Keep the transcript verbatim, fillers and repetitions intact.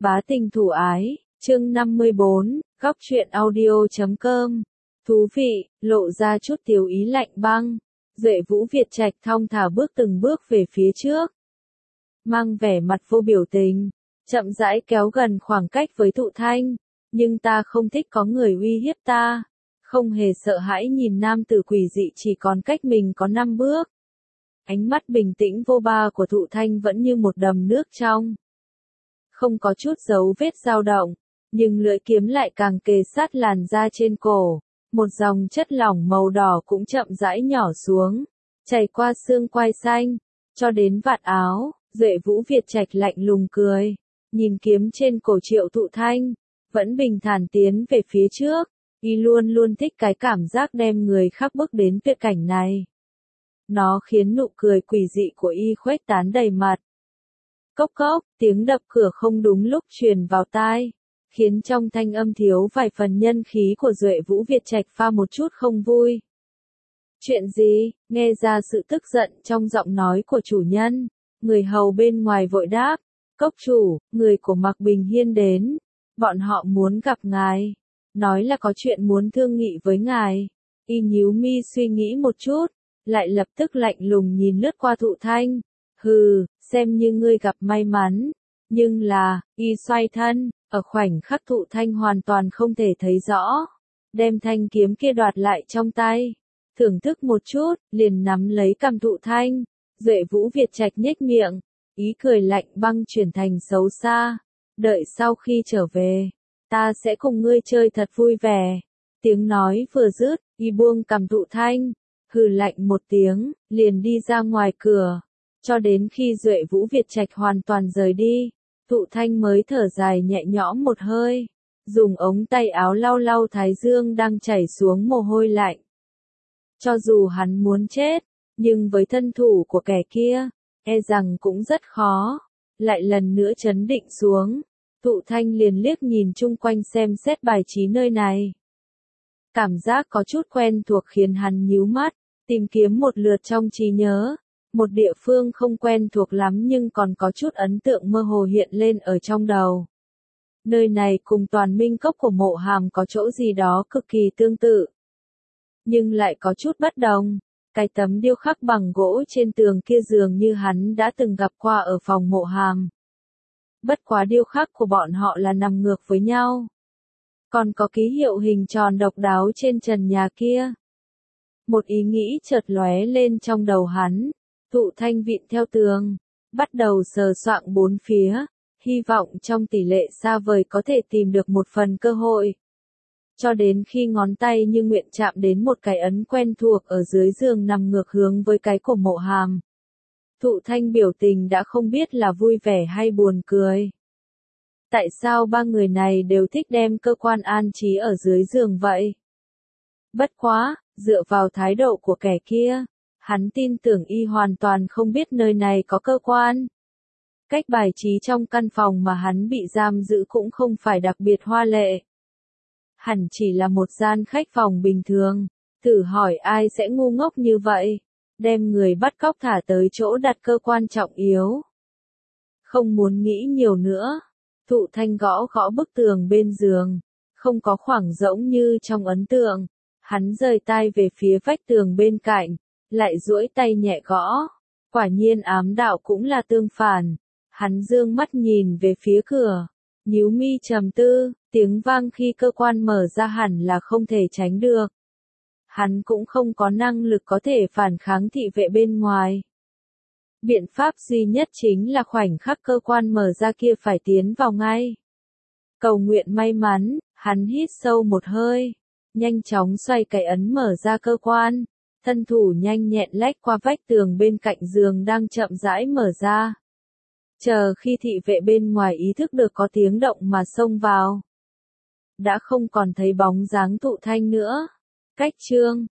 Bá tình thủ ái, chương năm mươi bốn, góc truyện audio chấm com. Thú vị, lộ ra chút tiểu ý lạnh băng. Duệ Vũ Việt Trạch thong thả bước từng bước về phía trước. Mang vẻ mặt vô biểu tình, chậm rãi kéo gần khoảng cách với Thụ Thanh. Nhưng ta không thích có người uy hiếp ta. Không hề sợ hãi nhìn nam tử quỷ dị chỉ còn cách mình có năm bước. Ánh mắt bình tĩnh vô ba của Thụ Thanh vẫn như một đầm nước trong. Không có chút dấu vết dao động, nhưng lưỡi kiếm lại càng kề sát làn da trên cổ. Một dòng chất lỏng màu đỏ cũng chậm rãi nhỏ xuống, chảy qua xương quai xanh, cho đến vạt áo. Duệ Vũ Việt Trạch lạnh lùng cười, nhìn kiếm trên cổ Triệu Thụ Thanh, vẫn bình thản tiến về phía trước. Y luôn luôn thích cái cảm giác đem người khác bước đến tuyệt cảnh này. Nó khiến nụ cười quỷ dị của Y khuếch tán đầy mặt. Cốc cốc, tiếng đập cửa không đúng lúc truyền vào tai, khiến trong thanh âm thiếu vài phần nhân khí của Duệ Vũ Việt Trạch pha một chút không vui. Chuyện gì? Nghe ra sự tức giận trong giọng nói của chủ nhân, người hầu bên ngoài vội đáp, cốc chủ, người của Mạc Bình Hiên đến, bọn họ muốn gặp ngài, nói là có chuyện muốn thương nghị với ngài. Y nhíu mi suy nghĩ một chút, lại lập tức lạnh lùng nhìn lướt qua Thụ Thanh. Hừ, xem như ngươi gặp may mắn. Nhưng là, Y xoay thân, ở khoảnh khắc Thụ Thanh hoàn toàn không thể thấy rõ. Đem thanh kiếm kia đoạt lại trong tay. Thưởng thức một chút, liền nắm lấy cằm Thụ Thanh. Duệ Vũ Việt Trạch nhếch miệng. Ý cười lạnh băng chuyển thành xấu xa. Đợi sau khi trở về, ta sẽ cùng ngươi chơi thật vui vẻ. Tiếng nói vừa dứt, Y buông cằm Thụ Thanh. Hừ lạnh một tiếng, liền đi ra ngoài cửa. Cho đến khi Duệ Vũ Việt Trạch hoàn toàn rời đi, Thụ Thanh mới thở dài nhẹ nhõm một hơi, dùng ống tay áo lau lau thái dương đang chảy xuống mồ hôi lạnh. Cho dù hắn muốn chết, nhưng với thân thủ của kẻ kia, e rằng cũng rất khó. Lại lần nữa trấn định xuống, Thụ Thanh liền liếc nhìn chung quanh xem xét bài trí nơi này. Cảm giác có chút quen thuộc khiến hắn nhíu mắt, tìm kiếm một lượt trong trí nhớ. Một địa phương không quen thuộc lắm nhưng còn có chút ấn tượng mơ hồ hiện lên ở trong đầu. Nơi này cùng Toàn Minh Cốc của Mộ Hàm có chỗ gì đó cực kỳ tương tự. Nhưng lại có chút bất đồng. Cái tấm điêu khắc bằng gỗ trên tường kia dường như hắn đã từng gặp qua ở phòng Mộ Hàm. Bất quá điêu khắc của bọn họ là nằm ngược với nhau. Còn có ký hiệu hình tròn độc đáo trên trần nhà kia. Một ý nghĩ chợt lóe lên trong đầu hắn. Thụ Thanh vịn theo tường, bắt đầu sờ soạng bốn phía, hy vọng trong tỷ lệ xa vời có thể tìm được một phần cơ hội. Cho đến khi ngón tay như nguyện chạm đến một cái ấn quen thuộc ở dưới giường nằm ngược hướng với cái của Mộ Hàm. Thụ Thanh biểu tình đã không biết là vui vẻ hay buồn cười. Tại sao ba người này đều thích đem cơ quan an trí ở dưới giường vậy? Bất quá, dựa vào thái độ của kẻ kia, hắn tin tưởng Y hoàn toàn không biết nơi này có cơ quan. Cách bài trí trong căn phòng mà hắn bị giam giữ cũng không phải đặc biệt hoa lệ. Hẳn chỉ là một gian khách phòng bình thường. Thử hỏi ai sẽ ngu ngốc như vậy, đem người bắt cóc thả tới chỗ đặt cơ quan trọng yếu. Không muốn nghĩ nhiều nữa, Thụ Thanh gõ gõ bức tường bên giường, không có khoảng rỗng như trong ấn tượng. Hắn rời tay về phía vách tường bên cạnh, lại duỗi tay nhẹ gõ. Quả nhiên ám đạo cũng là tương phản. Hắn dương mắt nhìn về phía cửa, nhíu mi trầm tư, tiếng vang khi cơ quan mở ra hẳn là không thể tránh được. Hắn cũng không có năng lực có thể phản kháng thị vệ bên ngoài. Biện pháp duy nhất chính là khoảnh khắc cơ quan mở ra kia phải tiến vào ngay. Cầu nguyện may mắn, hắn hít sâu một hơi, nhanh chóng xoay cái ấn mở ra cơ quan. Thân thủ nhanh nhẹn lách qua vách tường bên cạnh giường đang chậm rãi mở ra. Chờ khi thị vệ bên ngoài ý thức được có tiếng động mà xông vào. Đã không còn thấy bóng dáng Thụ Thanh nữa. Cách chương